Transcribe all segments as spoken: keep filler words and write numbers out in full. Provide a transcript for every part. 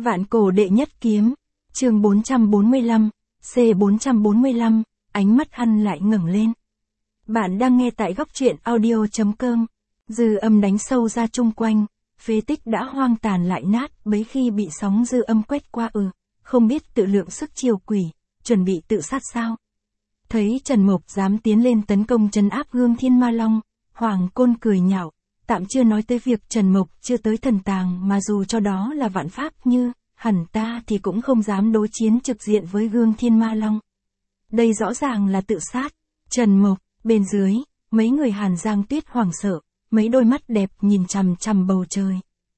Vạn cổ đệ nhất kiếm, chương bốn trăm bốn mươi lăm, C bốn trăm bốn mươi lăm, ánh mắt hắn lại ngẩng lên. Bạn đang nghe tại góc truyện audio.com, dư âm đánh sâu ra chung quanh, phế tích đã hoang tàn lại nát bấy khi bị sóng dư âm quét qua ừ, không biết tự lượng sức chiều quỷ, chuẩn bị tự sát sao. Thấy Trần Mộc dám tiến lên tấn công trấn áp Gương Thiên Ma Long, Hoàng Côn cười nhạo, tạm chưa nói tới việc Trần Mộc chưa tới thần tàng mà dù cho đó là vạn pháp như, hẳn ta thì cũng không dám đối chiến trực diện với Gương Thiên Ma Long. Đây rõ ràng là tự sát. Trần Mộc, bên dưới, mấy người Hàn Giang Tuyết hoảng sợ, mấy đôi mắt đẹp nhìn chằm chằm bầu trời.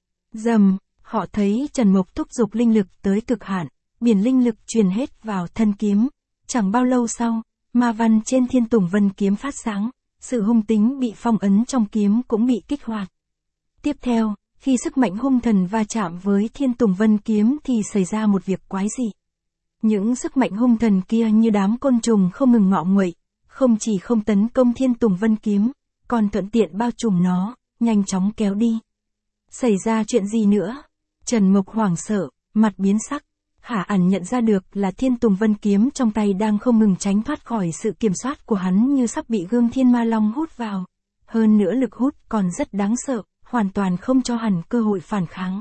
Dầm, họ thấy Trần Mộc thúc giục linh lực tới cực hạn, biển linh lực truyền hết vào thân kiếm. Chẳng bao lâu sau, ma văn trên Thiên Tùng Vân kiếm phát sáng, sự hung tính bị phong ấn trong kiếm cũng bị kích hoạt. Tiếp theo, khi sức mạnh hung thần va chạm với Thiên Tùng Vân kiếm thì xảy ra một việc quái dị. Những sức mạnh hung thần kia như đám côn trùng không ngừng ngọ nguậy, không chỉ không tấn công Thiên Tùng Vân kiếm, còn thuận tiện bao trùm nó, nhanh chóng kéo đi. Xảy ra chuyện gì nữa? Trần Mộc hoảng sợ, mặt biến sắc. Hả ẩn nhận ra được là Thiên Tùng Vân kiếm trong tay đang không ngừng tránh thoát khỏi sự kiểm soát của hắn như sắp bị Gương Thiên Ma Long hút vào. Hơn nữa lực hút còn rất đáng sợ, hoàn toàn không cho hắn cơ hội phản kháng.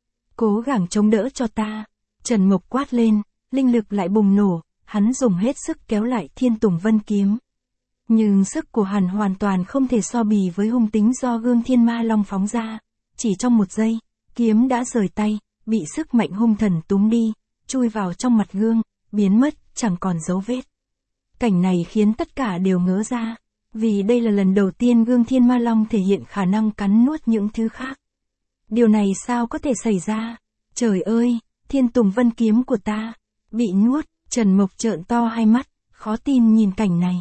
Cố gắng chống đỡ cho ta. Trần Mộc quát lên, linh lực lại bùng nổ, hắn dùng hết sức kéo lại Thiên Tùng Vân kiếm. Nhưng sức của hắn hoàn toàn không thể so bì với hung tính do Gương Thiên Ma Long phóng ra. Chỉ trong một giây, kiếm đã rời tay, bị sức mạnh hung thần túm đi, chui vào trong mặt gương, biến mất, chẳng còn dấu vết. Cảnh này khiến tất cả đều ngớ ra, vì đây là lần đầu tiên Gương Thiên Ma Long thể hiện khả năng cắn nuốt những thứ khác. Điều này sao có thể xảy ra? Trời ơi, Thiên Tùng Vân kiếm của ta, bị nuốt. Trần Mộc trợn to hai mắt, khó tin nhìn cảnh này.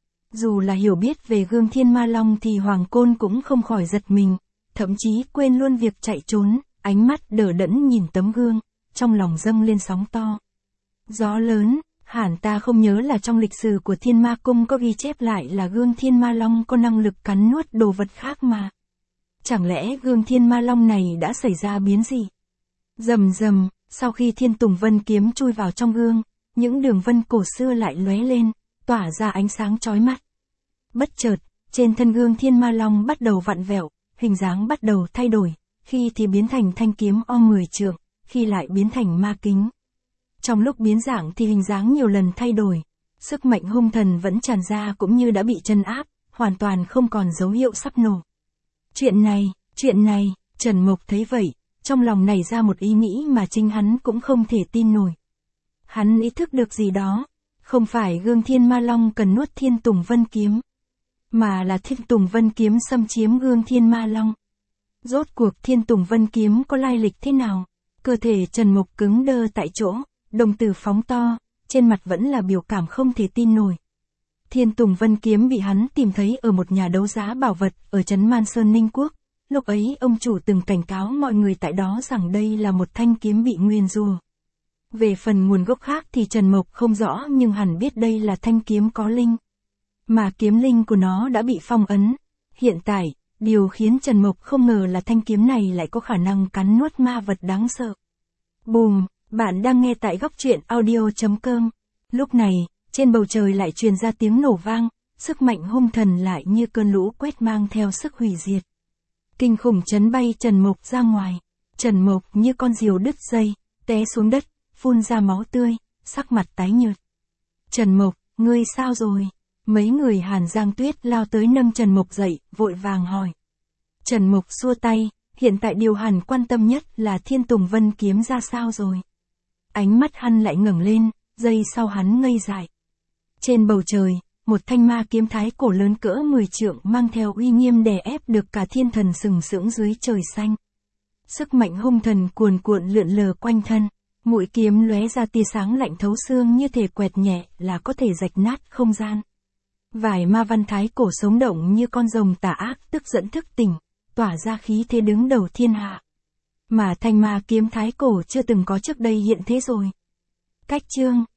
Dù là hiểu biết về Gương Thiên Ma Long thì Hoàng Côn cũng không khỏi giật mình, thậm chí quên luôn việc chạy trốn, ánh mắt đờ đẫn nhìn tấm gương, trong lòng dâng lên sóng to. Gió lớn, hẳn ta không nhớ là trong lịch sử của Thiên Ma Cung có ghi chép lại là Gương Thiên Ma Long có năng lực cắn nuốt đồ vật khác mà. Chẳng lẽ Gương Thiên Ma Long này đã xảy ra biến gì? Rầm rầm, sau khi Thiên Tùng Vân kiếm chui vào trong gương, những đường vân cổ xưa lại lóe lên, tỏa ra ánh sáng chói mắt. Bất chợt, trên thân Gương Thiên Ma Long bắt đầu vặn vẹo, hình dáng bắt đầu thay đổi, khi thì biến thành thanh kiếm o mười trượng, khi lại biến thành ma kính. Trong lúc biến dạng thì hình dáng nhiều lần thay đổi, sức mạnh hung thần vẫn tràn ra cũng như đã bị trấn áp, hoàn toàn không còn dấu hiệu sắp nổ. Chuyện này, chuyện này, Trần Mộc thấy vậy, trong lòng nảy ra một ý nghĩ mà chính hắn cũng không thể tin nổi. Hắn ý thức được gì đó, không phải Gương Thiên Ma Long cần nuốt Thiên Tùng Vân kiếm, mà là Thiên Tùng Vân kiếm xâm chiếm Gương Thiên Ma Long. Rốt cuộc Thiên Tùng Vân kiếm có lai lịch thế nào? Cơ thể Trần Mộc cứng đơ tại chỗ, đồng tử phóng to, trên mặt vẫn là biểu cảm không thể tin nổi. Thiên Tùng Vân kiếm bị hắn tìm thấy ở một nhà đấu giá bảo vật ở trấn Man Sơn Ninh Quốc. Lúc ấy ông chủ từng cảnh cáo mọi người tại đó rằng đây là một thanh kiếm bị nguyên rủa. Về phần nguồn gốc khác thì Trần Mộc không rõ nhưng hẳn biết đây là thanh kiếm có linh. Mà kiếm linh của nó đã bị phong ấn. Hiện tại, điều khiến Trần Mộc không ngờ là thanh kiếm này lại có khả năng cắn nuốt ma vật đáng sợ. Bùm, bạn đang nghe tại góc truyện audio.com. Lúc này, trên bầu trời lại truyền ra tiếng nổ vang, sức mạnh hung thần lại như cơn lũ quét mang theo sức hủy diệt. Kinh khủng chấn bay Trần Mộc ra ngoài. Trần Mộc như con diều đứt dây, té xuống đất, phun ra máu tươi, sắc mặt tái nhợt. Trần Mộc, ngươi sao rồi? Mấy người Hàn Giang Tuyết lao tới nâng Trần Mộc dậy, vội vàng hỏi. Trần Mộc xua tay, hiện tại điều hắn quan tâm nhất là Thiên Tùng Vân kiếm ra sao rồi. Ánh mắt hắn lại ngẩng lên, giây sau hắn ngây dại. Trên bầu trời, một thanh ma kiếm thái cổ lớn cỡ mười trượng mang theo uy nghiêm đè ép được cả thiên thần sừng sững dưới trời xanh. Sức mạnh hung thần cuồn cuộn lượn lờ quanh thân, mũi kiếm lóe ra tia sáng lạnh thấu xương như thể quẹt nhẹ là có thể rạch nát không gian. Vài ma văn thái cổ sống động như con rồng tà ác tức giận thức tỉnh, tỏa ra khí thế đứng đầu thiên hạ. Mà thanh ma kiếm thái cổ chưa từng có trước đây hiện thế rồi. Cách chương